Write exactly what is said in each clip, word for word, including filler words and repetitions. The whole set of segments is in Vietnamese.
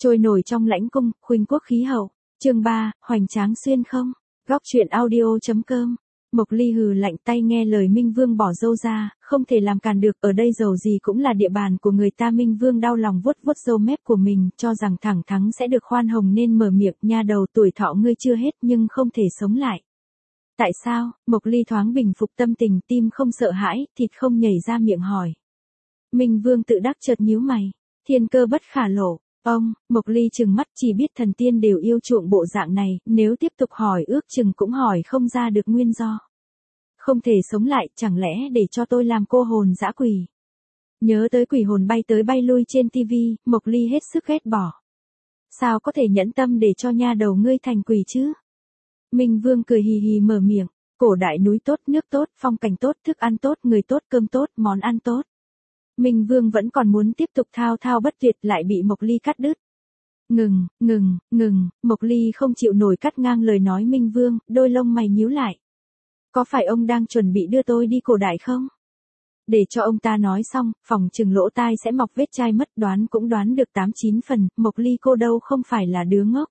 Trôi nổi trong lãnh cung, khuynh quốc khí hậu. Chương ba, hoành tráng xuyên không. Góc truyện audio chấm com. Mộc Ly hừ lạnh tay nghe lời Minh Vương bỏ râu ra, không thể làm cản được, ở đây dầu gì cũng là địa bàn của người ta. Minh Vương đau lòng vuốt vuốt râu mép của mình, cho rằng thẳng thắng sẽ được khoan hồng nên mở miệng, nha đầu, tuổi thọ ngươi chưa hết nhưng không thể sống lại. Tại sao? Mộc Ly thoáng bình phục tâm tình, tim không sợ hãi, thịt không nhảy ra miệng hỏi. Minh Vương tự đắc chợt nhíu mày, thiên cơ bất khả lộ. Ông, Mộc Ly trừng mắt, chỉ biết thần tiên đều yêu chuộng bộ dạng này, nếu tiếp tục hỏi ước chừng cũng hỏi không ra được nguyên do. Không thể sống lại, chẳng lẽ để cho tôi làm cô hồn dã quỷ? Nhớ tới quỷ hồn bay tới bay lui trên tivi, Mộc Ly hết sức ghét bỏ. Sao có thể nhẫn tâm để cho nha đầu ngươi thành quỷ chứ? Minh Vương cười hì hì mở miệng, cổ đại núi tốt, nước tốt, phong cảnh tốt, thức ăn tốt, người tốt, cơm tốt, món ăn tốt. Minh Vương vẫn còn muốn tiếp tục thao thao bất tuyệt, lại bị Mộc Ly cắt đứt. Ngừng, ngừng, ngừng, Mộc Ly không chịu nổi cắt ngang lời nói Minh Vương, đôi lông mày nhíu lại. Có phải ông đang chuẩn bị đưa tôi đi cổ đại không? Để cho ông ta nói xong, phòng chừng lỗ tai sẽ mọc vết chai mất, đoán cũng đoán được tám chín phần, Mộc Ly cô đâu không phải là đứa ngốc.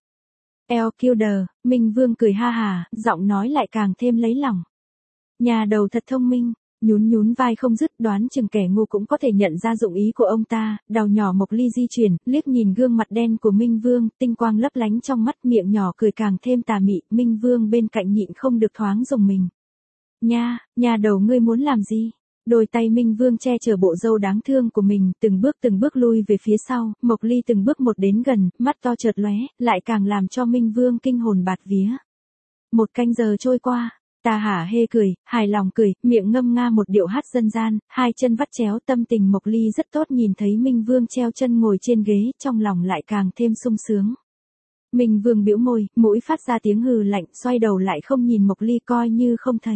El Kilder, Minh Vương cười ha hà, giọng nói lại càng thêm lấy lòng. Nhà đầu thật thông minh. Nhún nhún vai không dứt, đoán chừng kẻ ngu cũng có thể nhận ra dụng ý của ông ta. Đầu nhỏ Mộc Ly di chuyển, liếc nhìn gương mặt đen của Minh Vương, tinh quang lấp lánh trong mắt, miệng nhỏ cười càng thêm tà mị. Minh Vương bên cạnh nhịn không được thoáng rùng mình. Nha, nhà đầu ngươi muốn làm gì? Đôi tay Minh Vương che chở bộ râu đáng thương của mình, từng bước từng bước lui về phía sau. Mộc Ly từng bước một đến gần, mắt to chợt lóe, lại càng làm cho Minh Vương kinh hồn bạt vía. Một canh giờ trôi qua. Ta hả hê cười, hài lòng cười, miệng ngâm nga một điệu hát dân gian, hai chân vắt chéo, tâm tình Mộc Ly rất tốt. Nhìn thấy Minh Vương treo chân ngồi trên ghế, trong lòng lại càng thêm sung sướng. Minh Vương bĩu môi, mũi phát ra tiếng hừ lạnh, xoay đầu lại không nhìn Mộc Ly, coi như không thấy.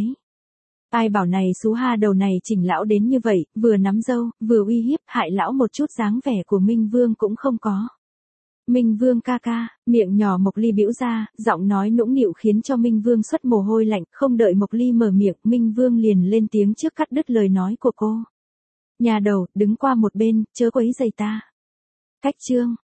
Ai bảo này xú ha đầu này chỉnh lão đến như vậy, vừa nắm dâu, vừa uy hiếp, hại lão một chút dáng vẻ của Minh Vương cũng không có. Minh Vương ca ca, miệng nhỏ Mộc Ly bĩu ra, giọng nói nũng nịu khiến cho Minh Vương xuất mồ hôi lạnh, không đợi Mộc Ly mở miệng, Minh Vương liền lên tiếng trước cắt đứt lời nói của cô. Nhà đầu, đứng qua một bên, chớ quấy rầy ta. Cách chương.